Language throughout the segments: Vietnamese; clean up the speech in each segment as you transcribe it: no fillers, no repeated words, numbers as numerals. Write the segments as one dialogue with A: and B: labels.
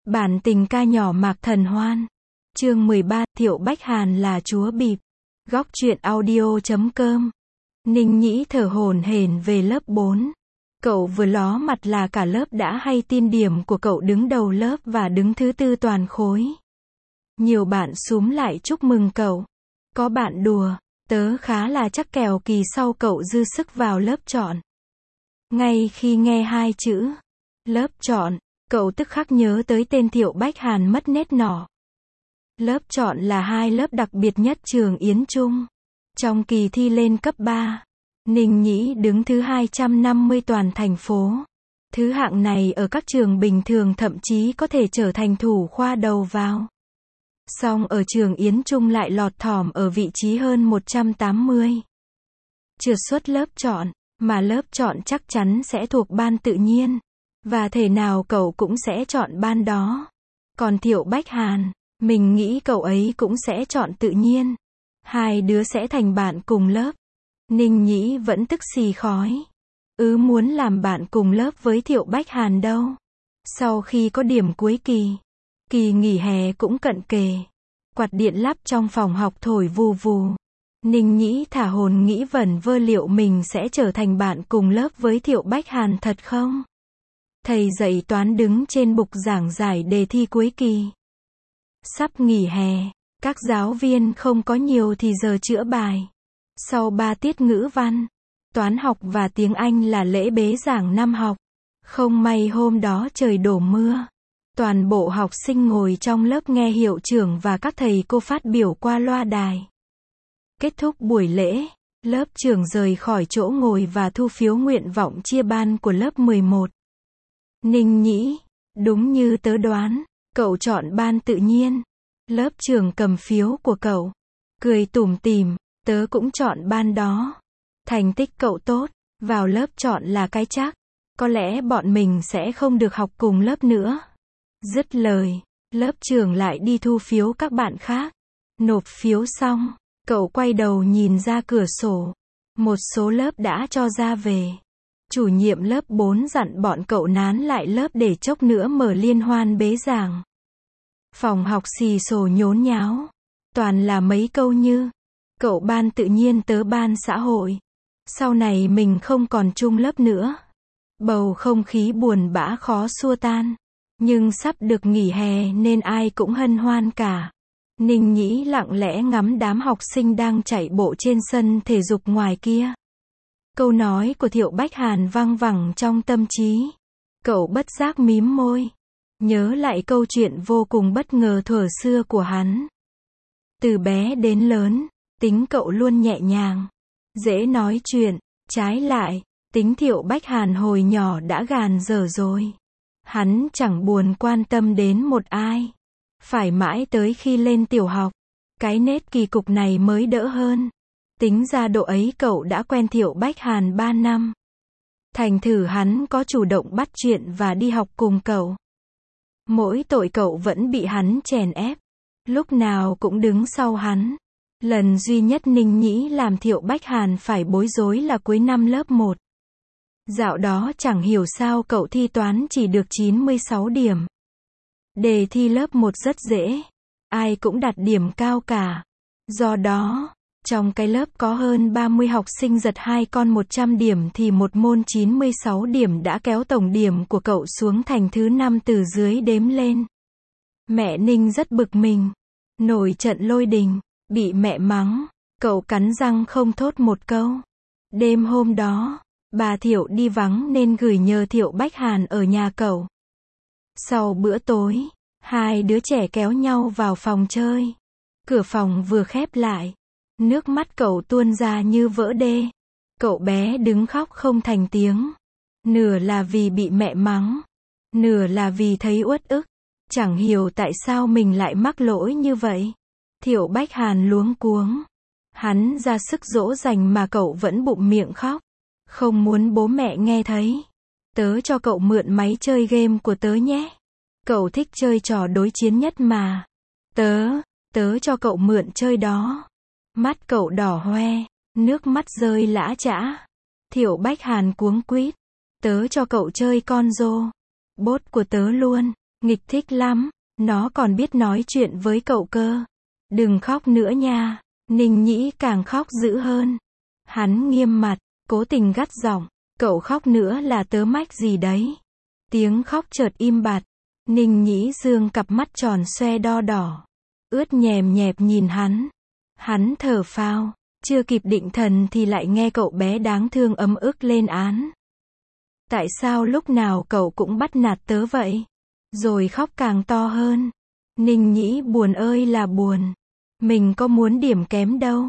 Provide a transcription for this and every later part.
A: Bản tình ca nhỏ Mạc Thần Hoan. Chương 13, Thiệu Bách Hàn là chúa bịp. Góc truyện audio.com. Ninh Nhĩ thở hổn hển về lớp 4. Cậu vừa ló mặt là cả lớp đã hay tin điểm của cậu đứng đầu lớp và đứng thứ tư toàn khối. Nhiều bạn xúm lại chúc mừng cậu. Có bạn đùa, tớ khá là chắc kèo kỳ sau cậu dư sức vào lớp chọn. Ngay khi nghe hai chữ lớp chọn, cậu tức khắc nhớ tới tên Thiệu Bách Hàn mất nét nỏ. Lớp chọn là hai lớp đặc biệt nhất trường Yến Trung. Trong kỳ thi lên cấp 3, Ninh Nhĩ đứng thứ 250 toàn thành phố. Thứ hạng này ở các trường bình thường thậm chí có thể trở thành thủ khoa đầu vào. Song ở trường Yến Trung lại lọt thỏm ở vị trí hơn 180. Trượt xuất lớp chọn, mà lớp chọn chắc chắn sẽ thuộc ban tự nhiên. Và thể nào cậu cũng sẽ chọn ban đó. Còn Thiệu Bách Hàn, mình nghĩ cậu ấy cũng sẽ chọn tự nhiên. Hai đứa sẽ thành bạn cùng lớp. Ninh Nhĩ vẫn tức xì khói. Muốn làm bạn cùng lớp với Thiệu Bách Hàn đâu. Sau khi có điểm cuối kỳ, kỳ nghỉ hè cũng cận kề. Quạt điện lắp trong phòng học thổi vù vù. Ninh Nhĩ thả hồn nghĩ vẩn vơ liệu mình sẽ trở thành bạn cùng lớp với Thiệu Bách Hàn thật không? Thầy dạy toán đứng trên bục giảng giải đề thi cuối kỳ. Sắp nghỉ hè, các giáo viên không có nhiều thì giờ chữa bài. Sau 3 tiết ngữ văn, toán học và tiếng Anh là lễ bế giảng năm học. Không may hôm đó trời đổ mưa. Toàn bộ học sinh ngồi trong lớp nghe hiệu trưởng và các thầy cô phát biểu qua loa đài. Kết thúc buổi lễ, lớp trưởng rời khỏi chỗ ngồi và thu phiếu nguyện vọng chia ban của lớp 11. Ninh Nhĩ, đúng như tớ đoán, cậu chọn ban tự nhiên. Lớp trưởng cầm phiếu của cậu, cười tủm tỉm, tớ cũng chọn ban đó. Thành tích cậu tốt, vào lớp chọn là cái chắc. Có lẽ bọn mình sẽ không được học cùng lớp nữa. Dứt lời, lớp trưởng lại đi thu phiếu các bạn khác. Nộp phiếu xong, cậu quay đầu nhìn ra cửa sổ. Một số lớp đã cho ra về. Chủ nhiệm lớp 4 dặn bọn cậu nán lại lớp để chốc nữa mở liên hoan bế giảng. Phòng học xì xồ nhốn nháo. Toàn là mấy câu như, cậu ban tự nhiên tớ ban xã hội. Sau này mình không còn chung lớp nữa. Bầu không khí buồn bã khó xua tan. Nhưng sắp được nghỉ hè nên ai cũng hân hoan cả. Ninh Nhĩ lặng lẽ ngắm đám học sinh đang chạy bộ trên sân thể dục ngoài kia. Câu nói của Thiệu Bách Hàn văng vẳng trong tâm trí. Cậu bất giác mím môi. Nhớ lại câu chuyện vô cùng bất ngờ thuở xưa của hắn. Từ bé đến lớn, tính cậu luôn nhẹ nhàng, dễ nói chuyện. Trái lại, tính Thiệu Bách Hàn hồi nhỏ đã gàn dở rồi. Hắn chẳng buồn quan tâm đến một ai. Phải mãi tới khi lên tiểu học, cái nết kỳ cục này mới đỡ hơn. Tính ra độ ấy cậu đã quen Thiệu Bách Hàn 3 năm. Thành thử hắn có chủ động bắt chuyện và đi học cùng cậu. Mỗi tội cậu vẫn bị hắn chèn ép. Lúc nào cũng đứng sau hắn. Lần duy nhất Ninh Nhĩ làm Thiệu Bách Hàn phải bối rối là cuối năm lớp 1. Dạo đó chẳng hiểu sao cậu thi toán chỉ được 96 điểm. Đề thi lớp 1 rất dễ. Ai cũng đạt điểm cao cả. Do đó, trong cái lớp có hơn 30 học sinh giật 2 con 100 điểm thì một môn 96 điểm đã kéo tổng điểm của cậu xuống thành thứ 5 từ dưới đếm lên. Mẹ Ninh rất bực mình. Nổi trận lôi đình, bị mẹ mắng, cậu cắn răng không thốt một câu. Đêm hôm đó, bà Thiệu đi vắng nên gửi nhờ Thiệu Bách Hàn ở nhà cậu. Sau bữa tối, hai đứa trẻ kéo nhau vào phòng chơi. Cửa phòng vừa khép lại, nước mắt cậu tuôn ra như vỡ đê. Cậu bé đứng khóc không thành tiếng. Nửa là vì bị mẹ mắng, nửa là vì thấy uất ức. Chẳng hiểu tại sao mình lại mắc lỗi như vậy. Thiệu Bách Hàn luống cuống. Hắn ra sức dỗ dành mà cậu vẫn bụng miệng khóc. Không muốn bố mẹ nghe thấy. Tớ cho cậu mượn máy chơi game của tớ nhé. Cậu thích chơi trò đối chiến nhất mà. Tớ cho cậu mượn chơi đó. Mắt cậu đỏ hoe, nước mắt rơi lã chã. Thiệu Bách Hàn cuống quýt. Tớ cho cậu chơi con rô. Bốt của tớ luôn. Nghịch thích lắm, nó còn biết nói chuyện với cậu cơ. Đừng khóc nữa nha. Ninh Nhĩ càng khóc dữ hơn. Hắn nghiêm mặt, cố tình gắt giọng, cậu khóc nữa là tớ mách gì đấy. Tiếng khóc chợt im bặt. Ninh Nhĩ dương cặp mắt tròn xoe đo đỏ, ướt nhèm nhẹp nhìn hắn. Hắn thở phào, chưa kịp định thần thì lại nghe cậu bé đáng thương ấm ức lên án. Tại sao lúc nào cậu cũng bắt nạt tớ vậy? Rồi khóc càng to hơn. Ninh Nhĩ buồn ơi là buồn. Mình có muốn điểm kém đâu.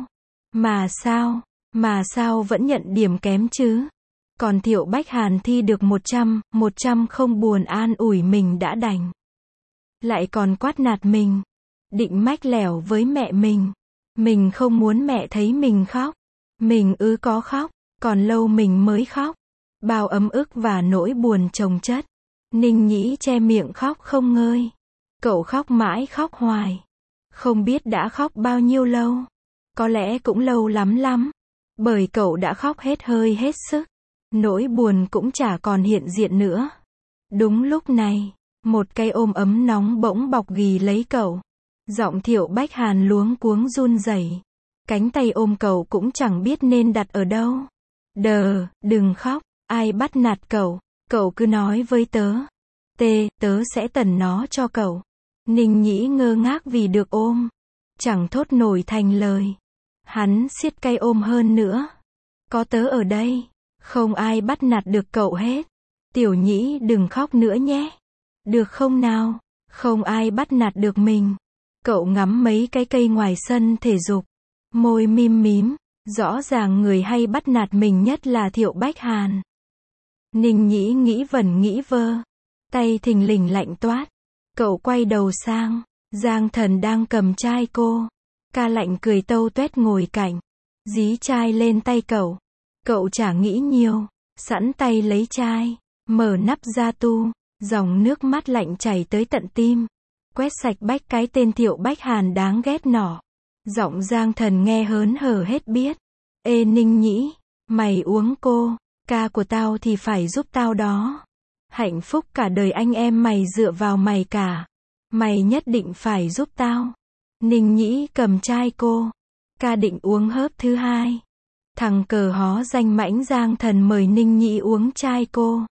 A: Mà sao vẫn nhận điểm kém chứ? Còn Thiệu Bách Hàn thi được 100 không buồn an ủi mình đã đành. Lại còn quát nạt mình. Định mách lẻo với mẹ mình. Mình không muốn mẹ thấy mình khóc. Mình có khóc, còn lâu mình mới khóc. Bao ấm ức và nỗi buồn chồng chất. Ninh Nhĩ che miệng khóc không ngơi. Cậu khóc mãi khóc hoài. Không biết đã khóc bao nhiêu lâu. Có lẽ cũng lâu lắm. Bởi cậu đã khóc hết hơi hết sức. Nỗi buồn cũng chả còn hiện diện nữa. Đúng lúc này, một cái ôm ấm nóng bỗng bọc ghì lấy cậu. Giọng Thiệu Bách Hàn luống cuống run rẩy. Cánh tay ôm cậu cũng chẳng biết nên đặt ở đâu. Đừng khóc, ai bắt nạt cậu, cậu cứ nói với tớ. Tớ sẽ tẩn nó cho cậu. Ninh Nhĩ ngơ ngác vì được ôm. Chẳng thốt nổi thành lời. Hắn siết cây ôm hơn nữa. Có tớ ở đây, không ai bắt nạt được cậu hết. Tiểu Nhĩ đừng khóc nữa nhé. Được không nào? Không ai bắt nạt được mình. Cậu ngắm mấy cái cây ngoài sân thể dục. Môi mím mím. Rõ ràng người hay bắt nạt mình nhất là Thiệu Bách Hàn. Ninh Nhĩ nghĩ vẩn nghĩ vơ. Tay thình lình lạnh toát. Cậu quay đầu sang. Giang Thần đang cầm chai cô. Ca Lạnh cười tâu tuét ngồi cạnh. Dí chai lên tay cậu. Cậu chả nghĩ nhiều. Sẵn tay lấy chai. Mở nắp ra tu. Dòng nước mắt lạnh chảy tới tận tim. Quét sạch bách cái tên Thiệu Bách Hàn đáng ghét nọ. Giọng Giang Thần nghe hớn hở hết biết. Ê Ninh Nhĩ, mày uống cô, ca của tao thì phải giúp tao đó. Hạnh phúc cả đời anh em mày dựa vào mày cả. Mày nhất định phải giúp tao. Ninh Nhĩ cầm chai cô. Ca định uống hớp thứ hai. Thằng cờ hó danh mãnh Giang Thần mời Ninh Nhĩ uống chai cô.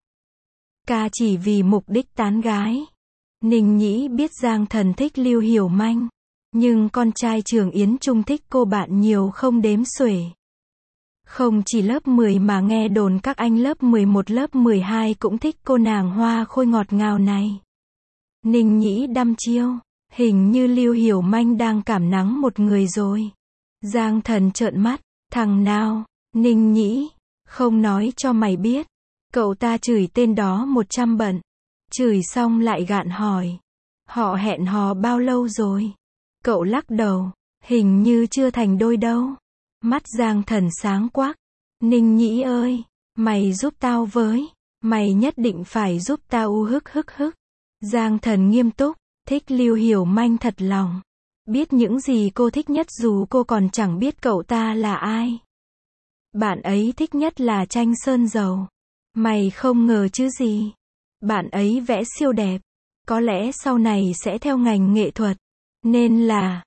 A: Ca chỉ vì mục đích tán gái. Ninh Nhĩ biết Giang Thần thích Lưu Hiểu Manh. Nhưng con trai Trường Yến Trung thích cô bạn nhiều không đếm xuể. Không chỉ lớp 10 mà nghe đồn các anh lớp 11 lớp 12 cũng thích cô nàng hoa khôi ngọt ngào này. Ninh Nhĩ đăm chiêu. Hình như Lưu Hiểu Manh đang cảm nắng một người rồi. Giang Thần trợn mắt. Thằng nào? Ninh Nhĩ. Không nói cho mày biết. Cậu ta chửi tên đó 100 bận. Chửi xong lại gạn hỏi. Họ hẹn hò bao lâu rồi? Cậu lắc đầu. Hình như chưa thành đôi đâu. Mắt Giang Thần sáng quắc. Ninh Nhĩ ơi, mày giúp tao với. Mày nhất định phải giúp tao hức. Giang Thần nghiêm túc. Thích Lưu Hiểu Manh thật lòng. Biết những gì cô thích nhất dù cô còn chẳng biết cậu ta là ai. Bạn ấy thích nhất là tranh sơn dầu. Mày không ngờ chứ gì. Bạn ấy vẽ siêu đẹp. Có lẽ sau này sẽ theo ngành nghệ thuật. Nên là,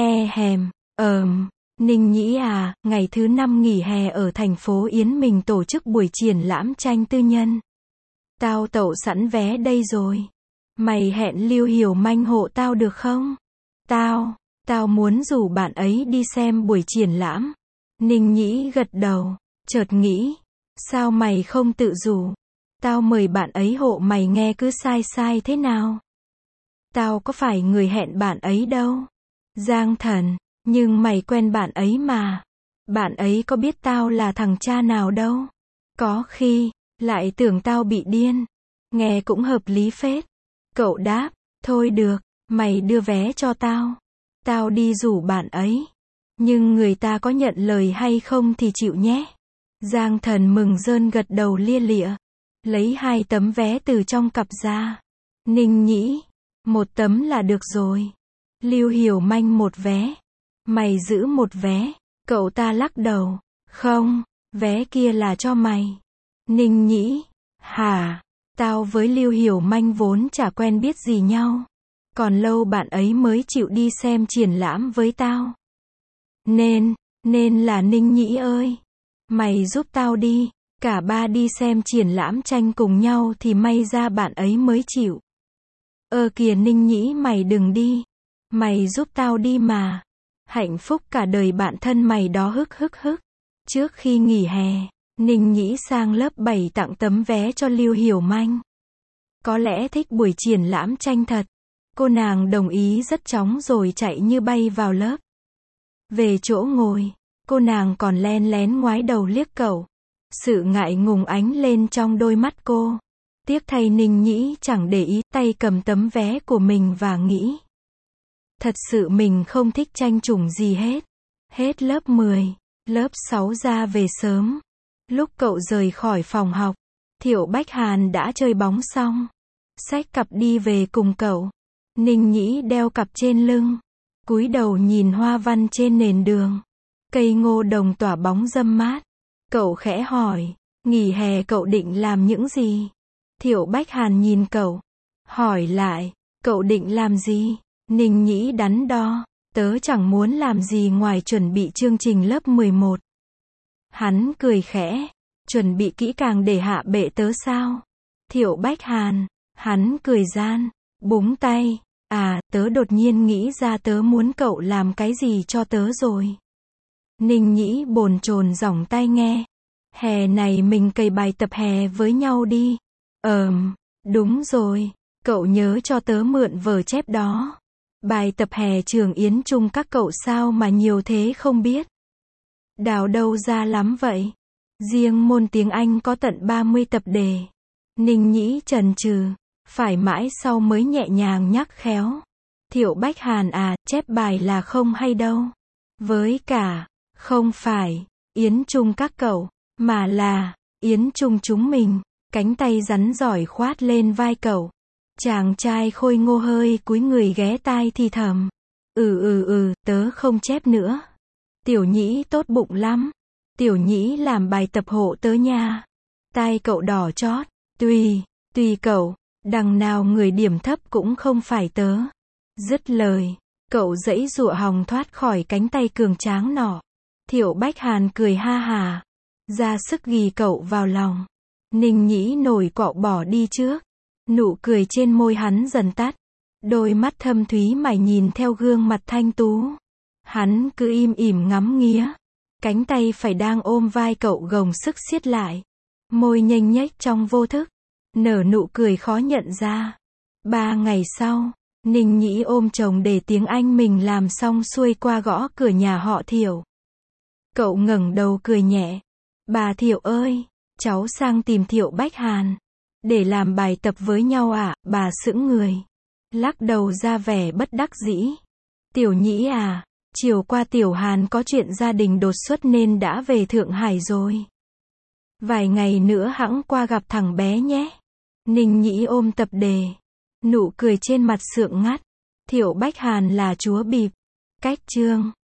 A: Ninh Nhĩ à, ngày thứ 5 nghỉ hè ở thành phố Yến mình tổ chức buổi triển lãm tranh tư nhân. Tao tậu sẵn vé đây rồi. Mày hẹn Lưu Hiểu Manh hộ tao được không? Tao muốn rủ bạn ấy đi xem buổi triển lãm. Ninh Nhĩ gật đầu, chợt nghĩ, sao mày không tự rủ? Tao mời bạn ấy hộ mày nghe cứ sai thế nào? Tao có phải người hẹn bạn ấy đâu. Giang Thần, nhưng mày quen bạn ấy mà. Bạn ấy có biết tao là thằng cha nào đâu. Có khi, lại tưởng tao bị điên. Nghe cũng hợp lý phết. Cậu đáp, thôi được, mày đưa vé cho tao. Tao đi rủ bạn ấy. Nhưng người ta có nhận lời hay không thì chịu nhé. Giang Thần mừng rơn gật đầu lia lịa. Lấy 2 tấm vé từ trong cặp ra. Ninh Nhĩ, 1 tấm là được rồi. Lưu Hiểu Manh 1 vé. Mày giữ 1 vé. Cậu ta lắc đầu. Không, vé kia là cho mày. Ninh Nhĩ, hả? Tao với Lưu Hiểu Manh vốn chả quen biết gì nhau. Còn lâu bạn ấy mới chịu đi xem triển lãm với tao. Nên là Ninh Nhĩ ơi. Mày giúp tao đi. Cả ba đi xem triển lãm tranh cùng nhau thì may ra bạn ấy mới chịu. Kìa Ninh Nhĩ mày đừng đi. Mày giúp tao đi mà. Hạnh phúc cả đời bạn thân mày đó hức hức hức. Trước khi nghỉ hè, Ninh Nhĩ sang lớp 7 tặng tấm vé cho Lưu Hiểu Manh. Có lẽ thích buổi triển lãm tranh thật. Cô nàng đồng ý rất chóng rồi chạy như bay vào lớp. Về chỗ ngồi, cô nàng còn len lén ngoái đầu liếc cậu. Sự ngại ngùng ánh lên trong đôi mắt cô. Tiếc thay Ninh Nhĩ chẳng để ý, tay cầm tấm vé của mình và nghĩ. Thật sự mình không thích tranh chủng gì hết. Hết lớp 10, lớp 6 ra về sớm. Lúc cậu rời khỏi phòng học, Thiệu Bách Hàn đã chơi bóng xong. Xách cặp đi về cùng cậu. Ninh Nhĩ đeo cặp trên lưng, cúi đầu nhìn hoa văn trên nền đường. Cây ngô đồng tỏa bóng râm mát. Cậu khẽ hỏi, nghỉ hè cậu định làm những gì? Thiệu Bách Hàn nhìn cậu, hỏi lại, cậu định làm gì? Ninh Nhĩ đắn đo, tớ chẳng muốn làm gì ngoài chuẩn bị chương trình lớp 11. Hắn cười khẽ, chuẩn bị kỹ càng để hạ bệ tớ sao? Thiệu Bách Hàn, hắn cười gian, búng tay, tớ đột nhiên nghĩ ra tớ muốn cậu làm cái gì cho tớ rồi. Ninh Nhĩ bồn chồn giỏng tai nghe. Hè này mình cày bài tập hè với nhau đi. Đúng rồi, cậu nhớ cho tớ mượn vở chép đó. Bài tập hè trường Yến Trung các cậu sao mà nhiều thế không biết. Đào đâu ra lắm vậy? Riêng môn tiếng Anh có tận 30 tập đề. Ninh Nhĩ chần chừ, phải mãi sau mới nhẹ nhàng nhắc khéo. Thiệu Bách Hàn chép bài là không hay đâu. Với cả, không phải Yến Trung các cậu, mà là Yến Trung chúng mình. Cánh tay rắn giỏi khoát lên vai cậu. Chàng trai khôi ngô hơi cúi người ghé tai thì thầm. Tớ không chép nữa. Tiểu Nhĩ tốt bụng lắm. Tiểu Nhĩ làm bài tập hộ tớ nha. Tai cậu đỏ chót. Tùy cậu, đằng nào người điểm thấp cũng không phải tớ. Dứt lời, cậu giãy giụa hòng thoát khỏi cánh tay cường tráng nọ. Thiệu Bách Hàn cười ha hà, ra sức ghì cậu vào lòng. Ninh Nhĩ nổi cọ bỏ đi trước. Nụ cười trên môi hắn dần tắt. Đôi mắt thâm thúy mải nhìn theo gương mặt thanh tú. Hắn cứ im ỉm ngắm nghía. Cánh tay phải đang ôm vai cậu gồng sức siết lại. Môi nhếch nhếch trong vô thức. Nở nụ cười khó nhận ra. 3 ngày sau, Ninh Nhĩ ôm chồng để tiếng Anh mình làm xong xuôi qua gõ cửa nhà họ Thiệu. Cậu ngẩng đầu cười nhẹ. Bà Thiệu ơi, cháu sang tìm Thiệu Bách Hàn. Để làm bài tập với nhau à? Bà sững người. Lắc đầu ra vẻ bất đắc dĩ. Tiểu Nhĩ chiều qua Tiểu Hàn có chuyện gia đình đột xuất nên đã về Thượng Hải rồi. Vài ngày nữa hẵng qua gặp thằng bé nhé. Ninh Nhĩ ôm tập đề. Nụ cười trên mặt sượng ngắt. Thiệu Bách Hàn là chúa bịp. Cách chương